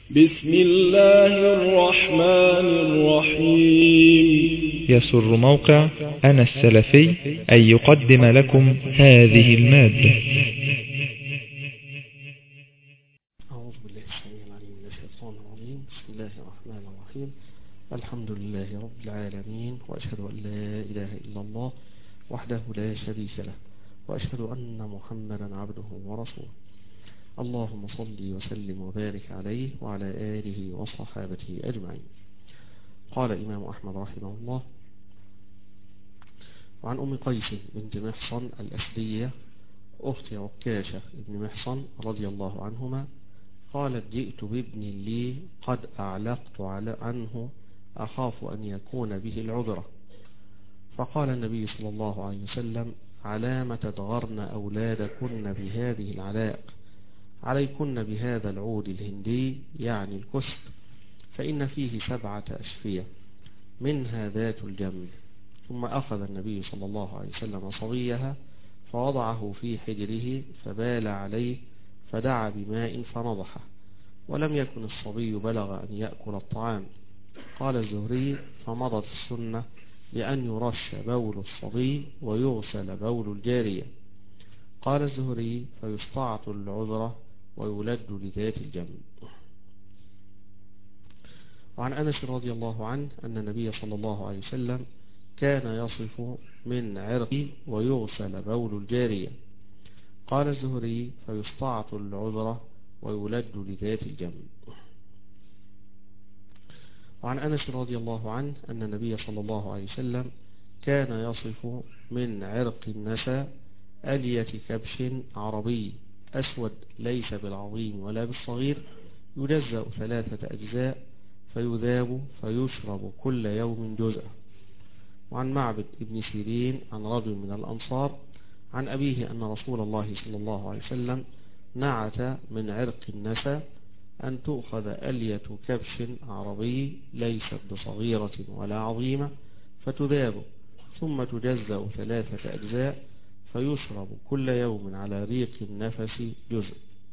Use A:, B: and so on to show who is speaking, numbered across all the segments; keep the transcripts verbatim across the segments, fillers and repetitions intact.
A: بسم الله الرحمن الرحيم.
B: يسر موقع أنا السلفي أن يقدم لكم هذه المادة.
C: أعوذ بالله السميع العليم من الشيطان الرجيم. بسم الله الرحمن الرحيم. الحمد لله رب العالمين، وأشهد أن لا إله إلا الله وحده لا شريك له، وأشهد أن محمدا عبده ورسوله. اللهم صل وسلم وبارك عليه وعلى آله وصحابته أجمعين. قال الإمام أحمد رحمه الله: وعن أم قيس بنت محصن الأسدية أخت عكاشة بن محصن رضي الله عنهما قالت: جئت بابن لي قد أعلقت عنه أخاف أن يكون به العذرة. فقال النبي صلى الله عليه وسلم: علام تدغرن أولادكن بهذه العلائق، عليكن بهذا العود الهندي يعني الكسب، فإن فيه سبعة أشفية منها ذات الجنب. ثم أخذ النبي صلى الله عليه وسلم صبيها فوضعه في حجره فبال عليه فدعا بماء فنضحه، ولم يكن الصبي بلغ أن يأكل الطعام. قال الزهري: فمضت السنة بأن يرش بول الصبي ويغسل بول الجارية. قال الزهري: فيستعط العذرة ويولد لذات الجنب. وعن أنس رضي الله عنه أن النبي صلى الله عليه وسلم كان يصف من عرق ويغسل بول الجارية. قال الزهري: فيستعط العذرة ويولد لذات الجنب. وعن أنس رضي الله عنه أن النبي صلى الله عليه وسلم كان يصف من عرق النساء ألية كبش عربي أسود ليس بالعظيم ولا بالصغير، يجزأ ثلاثة أجزاء فيذاب فيشرب كل يوم جزءا. وعن معبد ابن سيرين عن رجل من الأنصار عن أبيه أن رسول الله صلى الله عليه وسلم نعت من عرق النساء أن تؤخذ ألية كبش عربي ليست بصغيرة ولا عظيمة فتذاب ثم تجزأ ثلاثة أجزاء فيشرب كل يوم على ريق النفس جزء.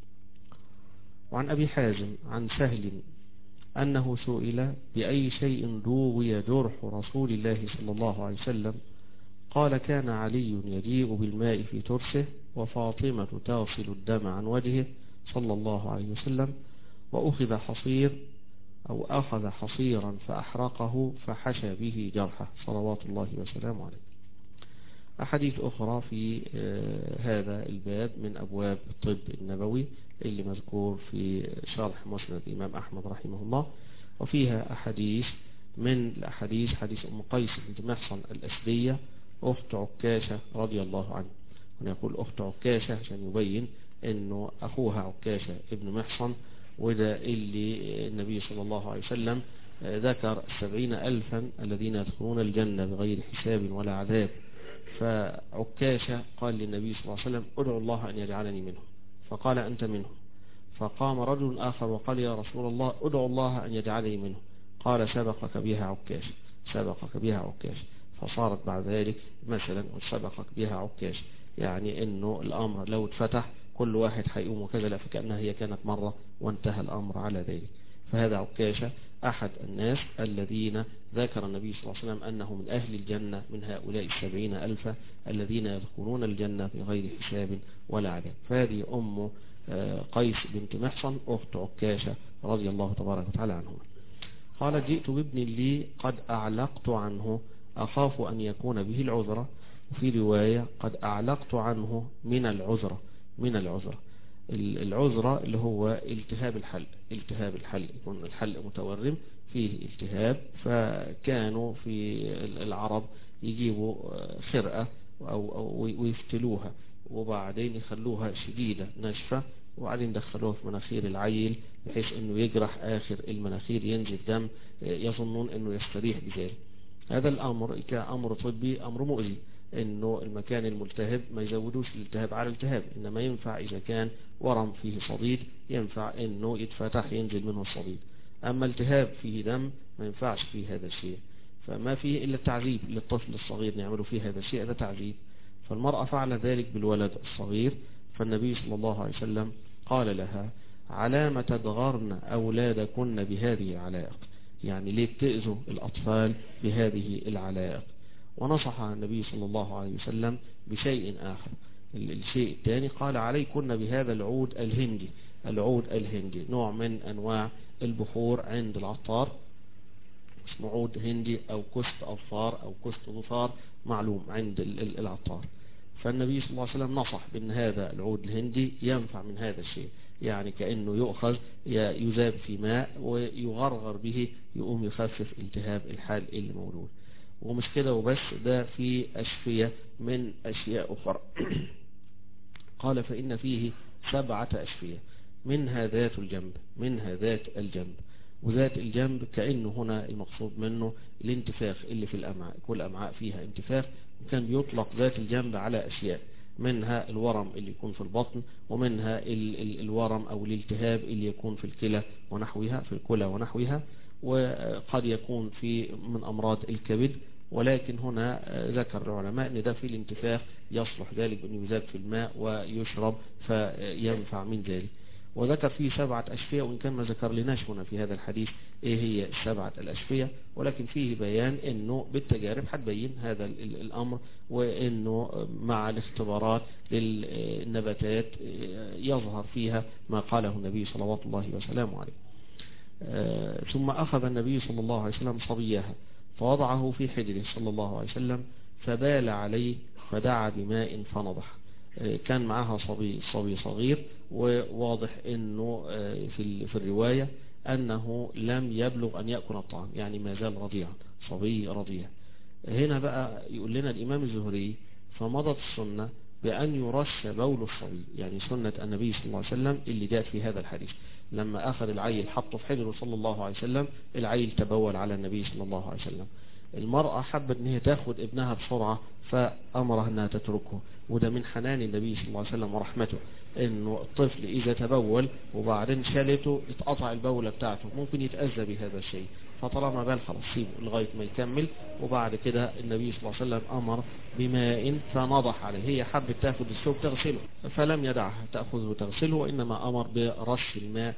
C: وعن أبي حازم عن سهل أنه سئل: بأي شيء دوي جرح رسول الله صلى الله عليه وسلم؟ قال: كان علي يجيء بالماء في ترسه، وفاطمة تغسل الدم عن وجهه صلى الله عليه وسلم، وأخذ حصير أو أخذ حصيرا فأحرقه فحشى به جرحه صلوات الله وسلامه عليه. أحاديث أخرى في هذا الباب من أبواب الطب النبوي اللي مذكور في شرح مسند الإمام أحمد رحمه الله، وفيها أحاديث من الأحاديث حديث أم قيس بنت محصن الأسدية أخت عكاشة رضي الله عنه. ونقول أخت عكاشة عشان يبين أنه أخوها عكاشة ابن محصن، وده اللي النبي صلى الله عليه وسلم ذكر السبعين ألفا الذين يدخلون الجنة بغير حساب ولا عذاب. فعكاشة قال للنبي صلى الله عليه وسلم: ادعو الله أن يجعلني منهم، فقال: أنت منهم. فقام رجل آخر وقال: يا رسول الله ادعو الله أن يجعلني منهم. قال: سبقك بها عكاشة، سبقك بها عكاشة. فصارت بعد ذلك مثلا سبقك بها عكاشة، يعني انه الامر لو اتفتح كل واحد هيقوم وكذا، لا فكأنها هي كانت مرة وانتهى الامر على ذلك. فهذا عكاشة أحد الناس الذين ذكر النبي صلى الله عليه وسلم أنه من أهل الجنة، من هؤلاء السبعين ألف الذين يدخلون الجنة بغير حساب ولا عذاب. فهذه أم قيس بنت محصن أخت عكاشة رضي الله تبارك وتعالى عنهما. قال: جئت بابن لي قد أعلقت عنه أخاف أن يكون به العذرة. وفي رواية: قد أعلقت عنه من العذرة، من العذرة العذرة اللي هو التهاب الحلق، التهاب الحلق يكون الحلق متورم فيه التهاب، فكانوا في العرب يجيبوا خرقة أو, أو ويفتلوها وبعدين يخلوها شديدة ناشفة وبعدين دخلوها في مناخير العيل بحيث انه يجرح آخر المناخير ينزل دم، يظنون انه يستريح بذلك. هذا الأمر كأمر طبي أمر مؤذي، انه المكان الملتهب ما يزودوش الالتهاب على الالتهاب، انما ينفع اذا كان ورم فيه صديد ينفع انه يتفتح ينزل منه الصديد. اما التهاب فيه دم ما ينفعش فيه هذا الشيء، فما فيه الا التعذيب للطفل الصغير نعمله فيه هذا الشيء، هذا تعذيب. فالمرأة فعل ذلك بالولد الصغير، فالنبي صلى الله عليه وسلم قال لها: على ما تدغرن أولادكن بهذه العلائق، يعني ليه بتأذوا الأطفال بهذه العلائق. ونصح النبي صلى الله عليه وسلم بشيء آخر. الشيء الثاني قال عليكن بهذا العود الهندي. العود الهندي نوع من أنواع البخور عند العطار، اسمه عود هندي أو كست أظفار أو كست ظفار، معلوم عند العطار. فالنبي صلى الله عليه وسلم نصح بأن هذا العود الهندي ينفع من هذا الشيء، يعني كأنه يؤخذ يذاب في ماء ويغرغر به، يقوم يخفف التهاب الحال اللي مولود. ومش كده وبس، ده في أشفية من أشياء أخرى. قال فإن فيه سبعة أشفية، منها ذات الجنب، منها ذات الجنب. وذات الجنب كأنه هنا المقصود منه الانتفاخ اللي في الأمعاء، كل أمعاء فيها انتفاخ. كان بيطلق ذات الجنب على أشياء، منها الورم اللي يكون في البطن، ومنها ال ال الورم أو الالتهاب اللي يكون في الكلى ونحوها، في الكلى ونحوها، وقد يكون في من أمراض الكبد. ولكن هنا ذكر العلماء أن ده في الانتفاخ يصلح ذلك بأنه يذاب في الماء ويشرب فينفع من ذلك. وذكر فيه سبعة أشفية، وإن كان ما ذكر لناش هنا في هذا الحديث إيه هي السبعة الأشفية، ولكن فيه بيان أنه بالتجارب هتبين هذا الأمر، وأنه مع الاختبارات للنباتات يظهر فيها ما قاله النبي صلوات الله وسلامه عليه. ثم أخذ النبي صلى الله عليه وسلم صبيها فوضعه في حجره صلى الله عليه وسلم، فبال عليه فدعا بماء فنضح. كان معها صبي صبي صغير، وواضح انه في في الرواية انه لم يبلغ ان يأكل الطعام، يعني ما زال رضيعا، صبي رضيع. هنا بقى يقول لنا الامام الزهري فمضت السنة بأن يرش بول الصبي، يعني سنة النبي صلى الله عليه وسلم اللي جاءت في هذا الحديث. لما أخذ العيل حطه في حجره صلى الله عليه وسلم، العيل تبول على النبي صلى الله عليه وسلم. المرأة حبت ان هي تاخد ابنها بسرعة فأمرها انها تتركه، وده من حنان النبي صلى الله عليه وسلم ورحمته، انه الطفل اذا تبول وبعدين شالته اتقطع البولة بتاعته ممكن يتأذى بهذا الشيء، فطالما بال خلاص سيبه لغاية ما يكمل. وبعد كده النبي صلى الله عليه وسلم امر بماء فنضح عليه. هي حبت تاخد الثوب تغسله فلم يدعها تأخذه وتغسله، وانما امر برش الماء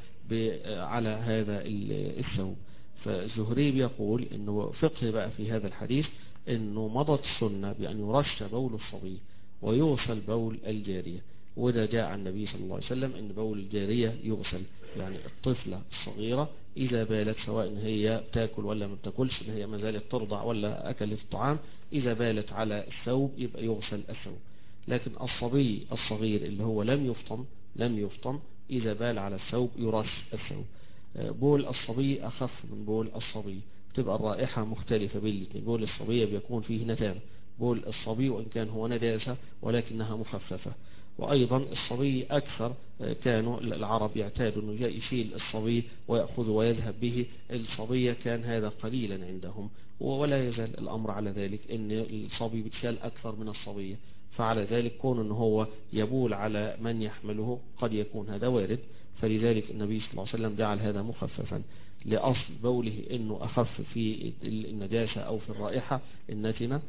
C: على هذا الثوب. فالزهري بيقول انه فقه بقى في هذا الحديث انه مضت السنة بأن يرش بول الصبي ويغسل بول الجارية. وده جاء عن النبي صلى الله عليه وسلم ان بول الجارية يغسل، يعني الطفلة الصغيرة اذا بالت سواء ان هي تاكل ولا ما بتاكلش، ان هي ما زالت ترضع ولا اكلت الطعام، اذا بالت على الثوب يبقى يغسل الثوب. لكن الصبي الصغير اللي هو لم يفطم لم يفطم اذا بال على الثوب يرش الثوب. بول الصبي أخف من بول الصبي، تبقى الرائحة مختلفة بين الاثنين. بول الصبي بيكون فيه نتانة، بول الصبي وإن كان هو نداسة ولكنها مخففة. وأيضا الصبي أكثر، كانوا العرب يعتادوا أنه يشيل الصبي ويأخذ ويذهب به. الصبي كان هذا قليلا عندهم، ولا يزال الأمر على ذلك أن الصبي بيتشال أكثر من الصبية. فعلى ذلك كون أنه هو يبول على من يحمله قد يكون هذا وارد، فلذلك النبي صلى الله عليه وسلم جعل هذا مخففا لأصل بوله انه اخف في النجاسة او في الرائحة النتنة،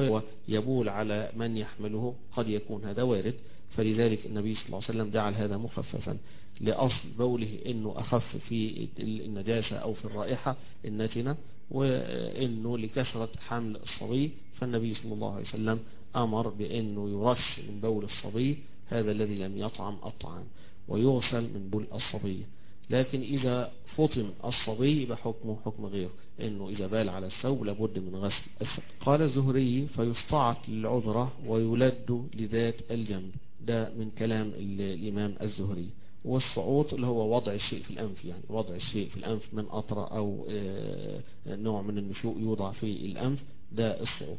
C: ويبول على من يحمله قد يكون هذا وارد، فلذلك النبي صلى الله عليه وسلم جعل هذا مخففا لأصل بوله انه اخف في النجاسة او في الرائحة النتنة، وانه لكثرة حمل الصبي فالنبي صلى الله عليه وسلم امر بانه يرش من بول الصبي هذا الذي لم يطعم الطعام ويغسل من بول الصبي. لكن إذا فطم الصبي بحكمه حكم غير، إنه إذا بال على الثوب لابد من غسل الثوب. قال الزهري فيستعط للعذرة ويلد لذات الجنب. ده من كلام الإمام الزهري. والصعوط اللي هو وضع الشيء في الأنف، يعني وضع الشيء في الأنف من قطرة أو نوع من النشوء يوضع في الأنف، ده الصعوط.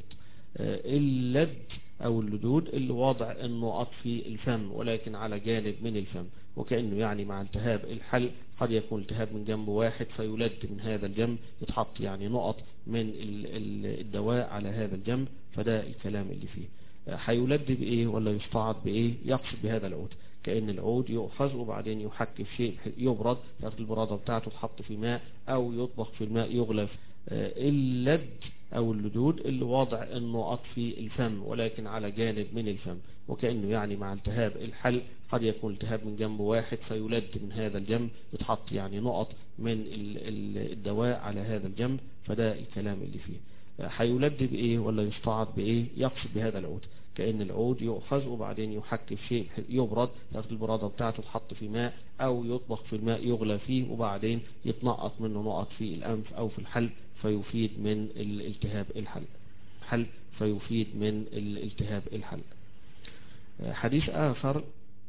C: اللد او اللدود اللي وضع النقط في الفم ولكن على جانب من الفم، وكأنه يعني مع التهاب الحلق قد يكون التهاب من جنب واحد فيلد من هذا الجنب، يتحط يعني نقط من الدواء على هذا الجنب. فده الكلام اللي فيه. هيلد بايه ولا يستعض بايه؟ يقصد بهذا العود، كأن العود يؤخذ وبعدين يحك في شيء يبرد، تاخد البرادة بتاعته تحط في ماء او يطبخ في الماء يغلف. اللد أو اللدود اللي وضع النقط في الفم ولكن على جانب من الفم، وكأنه يعني مع التهاب الحلق قد يكون التهاب من جنب واحد فيلد من هذا الجنب، يتحط يعني نقط من الدواء على هذا الجنب. فده الكلام اللي فيه. هيولد بإيه ولا يستعض بإيه؟ يقصد بهذا العود، كأن العود يؤخذ وبعدين يحك في شيء يبرد، تاخد البرادة بتاعته تحط في ماء أو يطبخ في الماء يغلى فيه وبعدين يتنقط منه نقط في الأنف أو في الحلق فيفيد من الالتهاب الحلق حلق فيفيد من الالتهاب الحلق. حديث آخر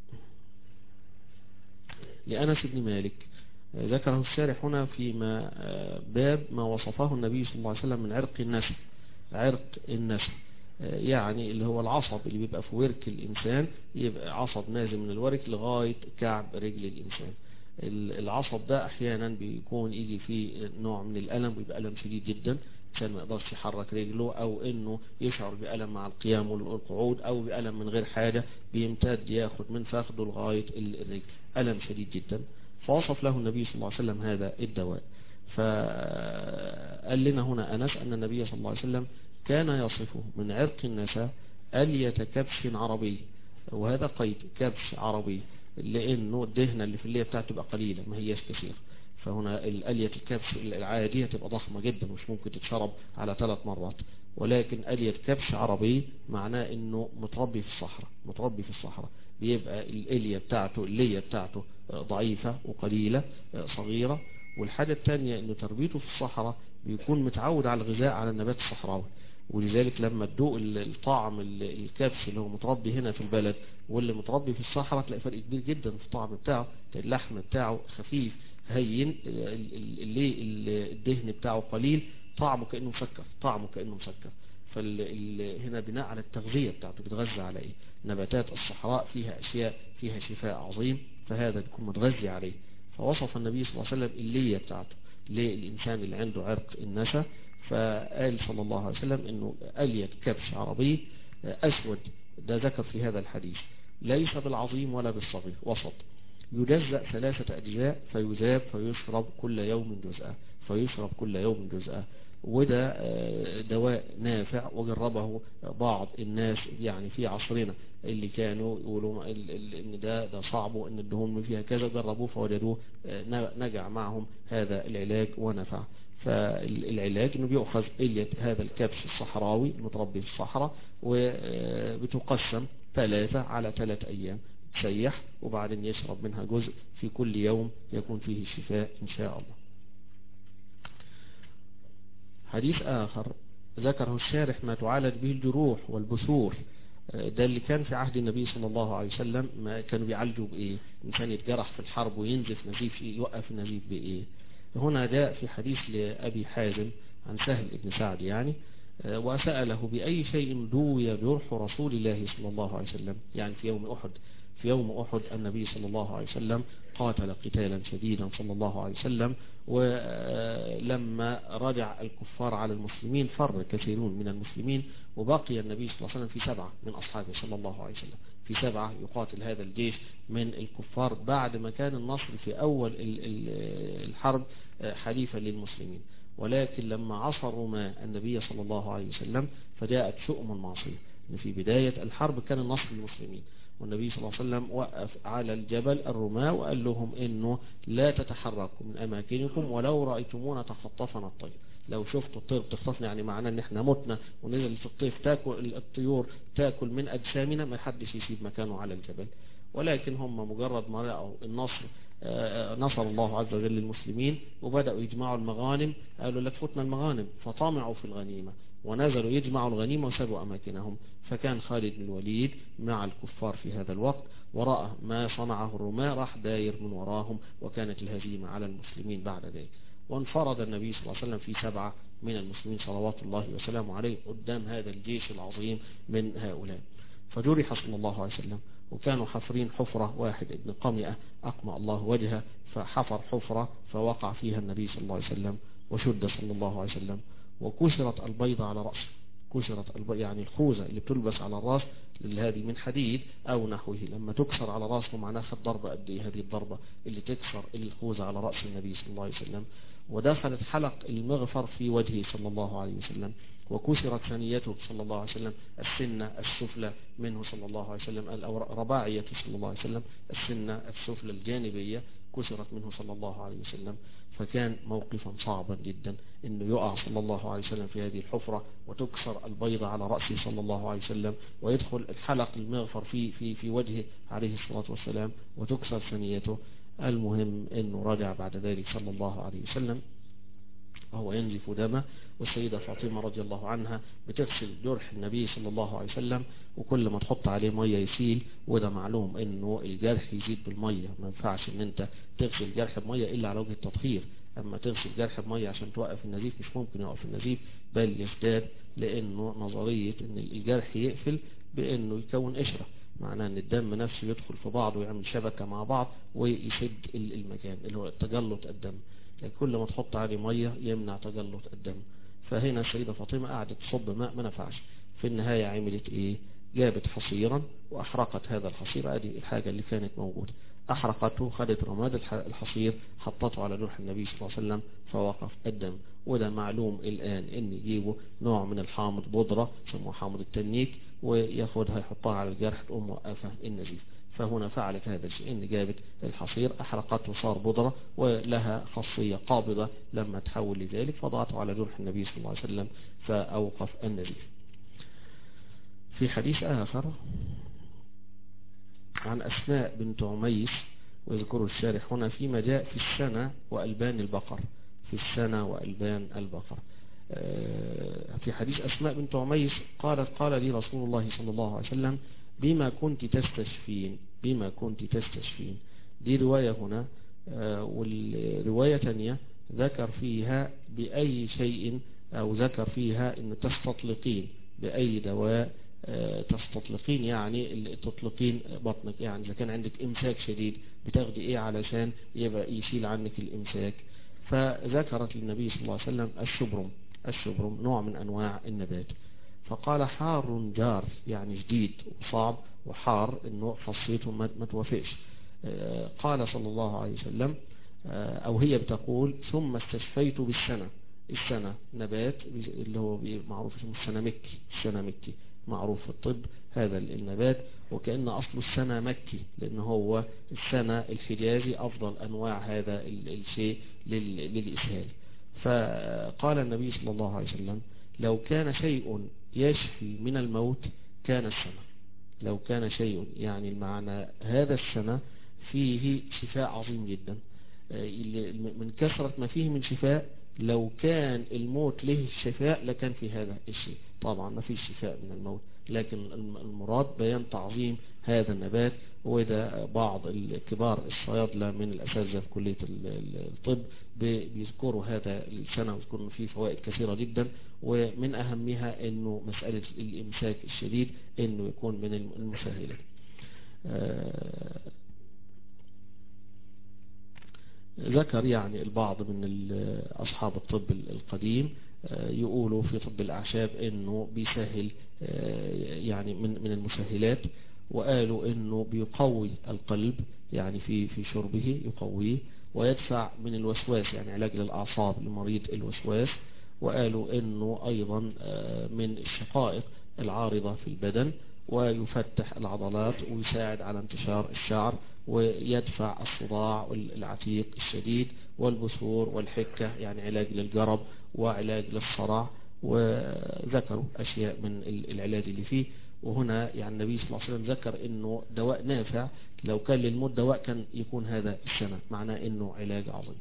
C: لأنس بن مالك ذكره الشارح هنا فيما باب ما وصفه النبي صلى الله عليه وسلم من عرق النسل. عرق النسل يعني اللي هو العصب اللي بيبقى في ورك الإنسان، يبقى عصب نازل من الورك لغاية كعب رجل الإنسان. العصب ده أحيانا بيكون يجي فيه نوع من الألم، ويبقى ألم شديد جدا، عشان ما يقدرش يحرك رجله، أو إنه يشعر بألم مع القيام والقعود، أو بألم من غير حاجة بيمتد ياخد من فخده لغاية الرجل، ألم شديد جدا. فوصف له النبي صلى الله عليه وسلم هذا الدواء. فقال لنا هنا أنس أن النبي صلى الله عليه وسلم كان يصفه من عرق النساء ألية كبش عربي، وهذا قيد كبش عربي لأنه الدهنة اللي في اللية بتاعته تبقى قليلة ما هيش كثير. فهنا الألية الكبش العادية تبقى ضخمة جدا مش ممكن تتشرب على ثلاث مرات، ولكن ألية كبش عربي معناه انه متربي في الصحراء، متربي في الصحراء بيبقى الألية بتاعته اللية بتاعته ضعيفة وقليلة صغيرة. والحاجة الثانية انه تربيته في الصحراء بيكون متعود على الغذاء على النبات الصحراوي، ولذلك لما تدوق الطعم الكبش اللي هو متربي هنا في البلد واللي متربي في الصحراء تلاقي فرق كبير جدا في الطعم بتاعه. اللحم بتاعه خفيف هين، اللي الدهن بتاعه قليل، طعمه كأنه مسكر، طعمه كأنه مسكر. فهنا بناء على التغذية بتاعته بتغذى على ايه؟ نباتات الصحراء فيها اشياء فيها شفاء عظيم، فهذا بيكون متغذي عليه. فوصف النبي صلى الله عليه وسلم اللية بتاعته للإنسان اللي عنده عرق النسا، فقال صلى الله عليه وسلم انه ألية كبش عربي أسود، ده ذكر في هذا الحديث، ليس بالعظيم ولا بالصغير، وسط، يجزأ ثلاثة أجزاء فيذاب فيشرب كل يوم جزءا، فيشرب كل يوم جزءا. وده دواء نافع وجربه بعض الناس يعني في عصرنا اللي كانوا يقولوا ان ده ده صعب وان الدهون فيها كذا، جربوه فوجدوه نجع معهم هذا العلاج ونفع. فالعلاج انه بيؤخذ إلية هذا الكبش الصحراوي المتربي في الصحراء وبتقسم ثلاثة على ثلاث أيام، تسيح وبعدين يشرب منها جزء في كل يوم يكون فيه الشفاء إن شاء الله. حديث آخر ذكره الشارح ما تعالج به الجروح والبثور، ده اللي كان في عهد النبي صلى الله عليه وسلم. ما كانوا بيعالجوا بإيه؟ إنسان يتجرح في الحرب وينزف نزيف يوقف النزيف بإيه؟ هنا جاء في حديث لأبي حازم عن سهل بن سعد يعني، وسأله بأي شيء دوي جرح رسول الله صلى الله عليه وسلم، يعني في يوم أحد. في يوم أحد النبي صلى الله عليه وسلم قاتل قتالا شديدا صلى الله عليه وسلم، ولما رجع الكفار على المسلمين فر كثيرون من المسلمين، وبقي النبي صلى الله عليه وسلم في سبعة من أصحابه صلى الله عليه وسلم، في سبعة يقاتل هذا الجيش من الكفار بعد ما كان النصر في أول الحرب حليفا للمسلمين. ولكن لما عصروا ما النبي صلى الله عليه وسلم فجاءت شؤم معصية، إن في بداية الحرب كان النصر للمسلمين، والنبي صلى الله عليه وسلم وقف على الجبل الرماة وقال لهم إنه لا تتحركوا من أماكنكم ولو رأيتمونا تخطفنا الطير. لو شفتوا الطير بتخطفنا يعني معناه ان احنا متنا ونزل في الطيف تاكل الطيور تاكل من أجسامنا، ما حدش يسيب مكانه على الجبل. ولكن هم مجرد ما رأوا النصر نصر الله عز وجل للمسلمين وبدأوا يجمعوا المغانم، قالوا لك فتنا المغانم، فطمعوا في الغنيمة ونزلوا يجمعوا الغنيمة وسابوا أماكنهم. فكان خالد بن الوليد مع الكفار في هذا الوقت ورأى ما صنعه الرماة، راح داير من وراهم وكانت الهزيمة على المسلمين بعد ذلك. وانفرد النبي صلى الله عليه وسلم في سبعة من المسلمين صلوات الله وسلامه عليه قدام هذا الجيش العظيم من هؤلاء. فجرح صلى الله عليه وسلم، وكانوا حفرين حفرة، واحد ابن قمئة أقمع الله وجهه فحفر حفرة فوقع فيها النبي صلى الله عليه وسلم وشد صلى الله عليه وسلم، وكسرت البيضة على رأسه، كسرت يعني الخوذة اللي بتلبس على الراس اللي هذه من حديد أو نحوه، لما تكسر على راسه معناها خد ضربة قد إيه هذه الضربة اللي تكسر الخوذة على رأس النبي صلى الله عليه وسلم. ودخلت حلق المغفر في وجهه صلى الله عليه وسلم، وكسرت ثنيته صلى الله عليه وسلم، السنة السفلى منه صلى الله عليه وسلم، أو رباعيته صلى الله عليه وسلم، السنة السفلى الجانبية كسرت منه صلى الله عليه وسلم. فكان موقفا صعبا جدا انه يقع صلى الله عليه وسلم في هذه الحفرة وتكسر البيضة على رأسه صلى الله عليه وسلم، ويدخل الحلق المغفر في في في وجهه عليه الصلاة والسلام وتكسر ثنيته. المهم انه رجع بعد ذلك صلى الله عليه وسلم وهو ينزف دمه، والسيدة فاطمة رضي الله عنها بتغسل جرح النبي صلى الله عليه وسلم، وكل ما تحط عليه مية يسيل. وده معلوم انه الجرح يزيد بالمية، ما ينفعش ان انت تغسل جرح بمية الا على وجه التطهير. اما تغسل جرح بمية عشان توقف النزيف مش ممكن يوقف النزيف، بل يزداد، لانه نظرية ان الجرح يقفل بانه يكون قشرة، معناه ان الدم نفسه يدخل في بعض ويعمل شبكة مع بعض ويسد المكان اللي هو تجلط الدم. كل ما تحط عليه مية يمنع تجلط الدم. فهنا السيدة فاطمة قعدت تصب ماء ما نفعش. في النهاية عملت ايه؟ جابت حصيرا واحرقت هذا الحصير. ادي الحاجة اللي كانت موجودة، احرقته، خدت رماد الحصير حطته على جرح النبي صلى الله عليه وسلم فوقف الدم. وده معلوم الان ان يجيبوا نوع من الحامض بودرة يسموه حامض التنيك وياخدها يحطها على الجرح تقوم موقفة النزيف. فهنا فعلت هذا الشيء، ان جابت الحصير احرقته وصار بودرة، ولها خاصية قابضة لما تحول لذلك، فضعته على جرح النبي صلى الله عليه وسلم فأوقف النزيف. في حديث آخر عن أسماء بنت عميس، ويذكر الشارح هنا فيما جاء في السنة وألبان البقر، في السنة وألبان البقر. في حديث أسماء بنت عميس قالت قال لي رسول الله صلى الله عليه وسلم بما كنت تستشفين، بما كنت تستشفين. دي رواية هنا، والرواية تانية ذكر فيها بأي شيء، أو ذكر فيها أن تستطلقين بأي دواء تستطلقين، يعني تطلقين بطنك، يعني إذا كان عندك إمساك شديد بتاخدي إيه علشان يبقى يشيل عنك الإمساك. فذكرت للنبي صلى الله عليه وسلم الشبرم، الشبرم نوع من أنواع النبات. فقال حار جار، يعني جديد وصعب وحار انه خاصيته ما توافقش. قال صلى الله عليه وسلم، او هي بتقول ثم استشفيت بالسنة. السنة نبات اللي هو معروف اسمه السنة مكي، السنة مكي معروف في الطب هذا النبات، وكأن أصل السنة مكي، لأن هو السنة الحجازي أفضل أنواع هذا الشيء للإسهال. فقال النبي صلى الله عليه وسلم لو كان شيء يشفي من الموت كان السنة. لو كان شيء يعني المعنى هذا السنة فيه شفاء عظيم جدا، من كثرة ما فيه من شفاء. لو كان الموت له الشفاء لكان في هذا الشيء. طبعا ما فيش شفاء من الموت، لكن المراد بيان تعظيم هذا النبات. وده بعض الكبار الصيادلة من الأساتذة في كلية الطب بيذكروا هذا السنة ويذكروا فيه فوائد كثيرة جدا، ومن أهمها أنه مسألة الإمساك الشديد أنه يكون من المسهلات. ذكر يعني البعض من أصحاب الطب القديم يقولوا في طب الأعشاب أنه بيسهل، يعني من من المسهلات، وقالوا أنه بيقوي القلب يعني في في شربه يقويه، ويدفع من الوسواس يعني علاج للأعصاب لمريض الوسواس. وقالوا أنه أيضا من الشقائق العارضة في البدن، ويفتح العضلات ويساعد على انتشار الشعر، ويدفع الصداع العتيق الشديد والبثور والحكة يعني علاج للجرب وعلاج للصرع. وذكروا أشياء من العلاج اللي فيه. وهنا يعني النبي صلى الله عليه وسلم ذكر انه دواء نافع، لو كان للموت دواء كان يكون هذا السنة، معناه انه علاج عظيم.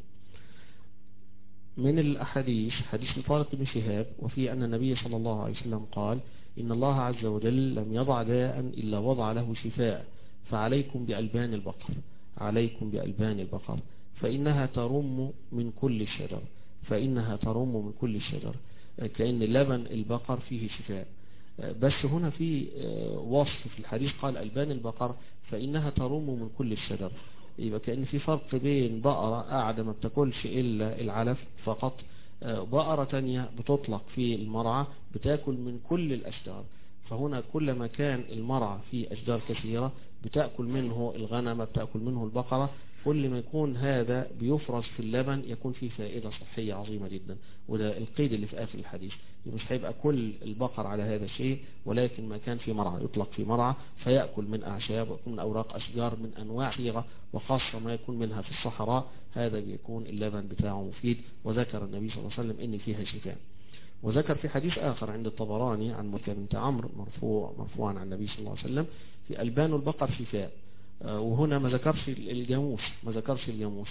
C: من الأحاديث حديث طارق بن شهاب وفيه أن النبي صلى الله عليه وسلم قال إن الله عز وجل لم يضع داء إلا وضع له شفاء، فعليكم بألبان البقر، عليكم بألبان البقر فإنها ترم من كل الشجر، فإنها ترم من كل الشجر، كأن لبن البقر فيه شفاء. بس هنا في وصف في الحديث قال ألبان البقر فإنها ترم من كل الشجر، يبقى كأن في فرق بين بقرة قاعدة ما بتاكلش إلا العلف فقط بقرة تانية بتطلق في المرعى بتاكل من كل الأشجار، فهنا كلما كان المرعى في أشجار كثيرة بتأكل منه الغنم، بتأكل منه البقرة، كل ما يكون هذا بيفرز في اللبن يكون فيه فائدة صحية عظيمة جدا. وده القيد اللي في آخر الحديث، مش هيبقى كل البقر على هذا الشيء، ولكن ما كان في مرعى يطلق في مرعى فيأكل من أعشاب ويكون من أوراق أشجار من أنواع صيغة، وخاصة ما يكون منها في الصحراء، هذا بيكون اللبن بتاعه مفيد. وذكر النبي صلى الله عليه وسلم إن فيها شفاء. وذكر في حديث آخر عند الطبراني عن مكة بنت عمرو مرفوع مرفوعا عن النبي صلى الله عليه وسلم في ألبان البقر شفاء. وهنا ما ذكرش الجاموس، ما ذكرش الجاموس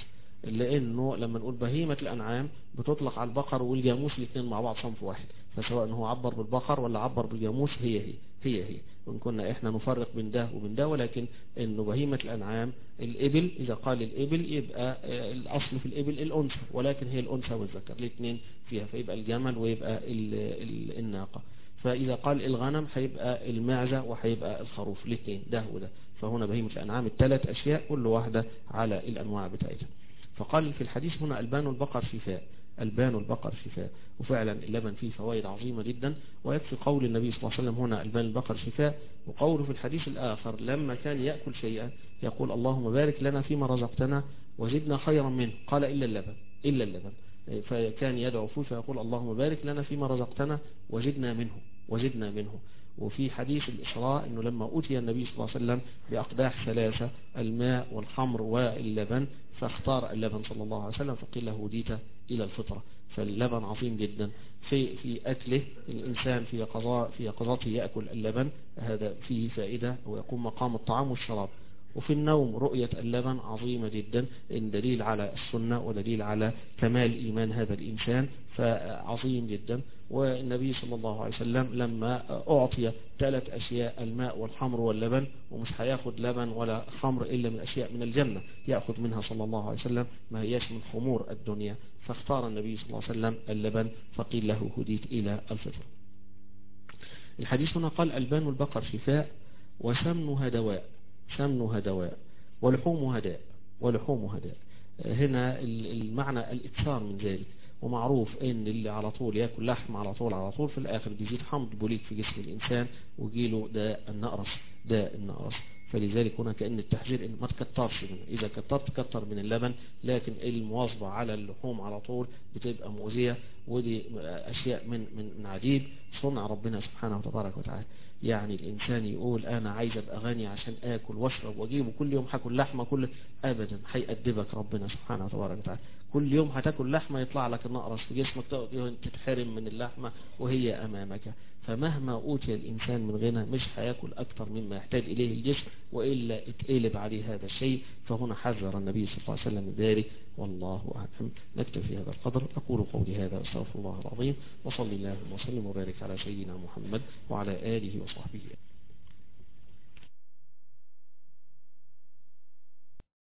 C: لأنه لما نقول بهيمة الأنعام بتطلق على البقر والجاموس الاثنين مع بعض صنف واحد، فسواء هو عبر بالبقر ولا عبر بالجاموس هي هي هي هي وإن كنا إحنا نفرق بين ده وبين ده، ولكن إنه بهيمة الأنعام الإبل، إذا قال الإبل يبقى الأصل في الإبل الأنثى، ولكن هي الأنثى والذكر الاثنين فيها، فيبقى الجمل ويبقى الناقة. فإذا قال الغنم هيبقى المعزة وهيبقى الخروف الاثنين ده وده. فهنا بهيمة الأنعام الثلاث أشياء كل واحدة على الأنواع بتاعتها. فقال في الحديث هنا ألبان البقر شفاء، ألبان البقر شفاء، وفعلا اللبن فيه فوائد عظيمة جدا. ويكفي قول النبي صلى الله عليه وسلم هنا ألبان البقر شفاء، وقوله في الحديث الآخر لما كان يأكل شيئا يقول اللهم بارك لنا فيما رزقتنا وزدنا خيرا منه، قال إلا اللبن إلا اللبن فكان يدعو فيه فيقول اللهم بارك لنا فيما رزقتنا وزدنا منه وزدنا منه. وفي حديث الإسراء أنه لما أوتي النبي صلى الله عليه وسلم بأقداح ثلاثة الماء والخمر واللبن فاختار اللبن صلى الله عليه وسلم فقيل له هديت إلى الفطرة. فاللبن عظيم جدا في في أكله، الإنسان في قضاء في قضاته يأكل اللبن، هذا فيه فائدة ويقوم مقام الطعام والشراب. وفي النوم رؤية اللبن عظيمة جدا، إن دليل على السنة ودليل على كمال إيمان هذا الإنسان، فعظيم جدا. والنبي صلى الله عليه وسلم لما أعطي ثلاث أشياء الماء والخمر واللبن، ومش هياخد لبن ولا خمر إلا من أشياء من الجنة يأخذ منها صلى الله عليه وسلم ما هياش من خمور الدنيا، فاختار النبي صلى الله عليه وسلم اللبن فقيل له هديت إلى الفطر. الحديث هنا قال ألبان البقر شفاء وسمنها دواء، سمنها دواء ولحومها داء ولحومها داء. هنا المعنى الإكثار من ذلك، ومعروف ان اللي على طول ياكل لحم على طول على طول في الاخر بيزيد حمض بوليك في جسم الانسان ويجيله داء النقرس داء النقرس. فلذلك هنا كأن التحذير ان ما تكترش منه، اذا كترت تكتر من اللبن، لكن المواظبة على اللحوم على طول بتبقى مؤذية. ودي اشياء من من من عجيب صنع ربنا سبحانه وتبارك وتعالى. يعني الانسان يقول انا عايز ابقى غني عشان اكل واشرب واجيب وكل يوم هاكل لحمه، كل ابدا هيأدبك ربنا سبحانه وتبارك وتعالى. كل يوم هتاكل لحمه يطلع لك النقرس في جسمك، تتحرم من اللحمه وهي امامك. فمهما اوتي الانسان من غنى مش هياكل اكثر مما يحتاج اليه الجسم، والا اتقلب عليه هذا الشيء. فهنا حذر النبي صلى الله عليه وسلم من ذلك، والله اعلم. نكتفي هذا القدر، اقول قولي هذا واستغفر الله العظيم، وصلي الله وسلم وبارك على سيدنا محمد وعلى اله وصحبه.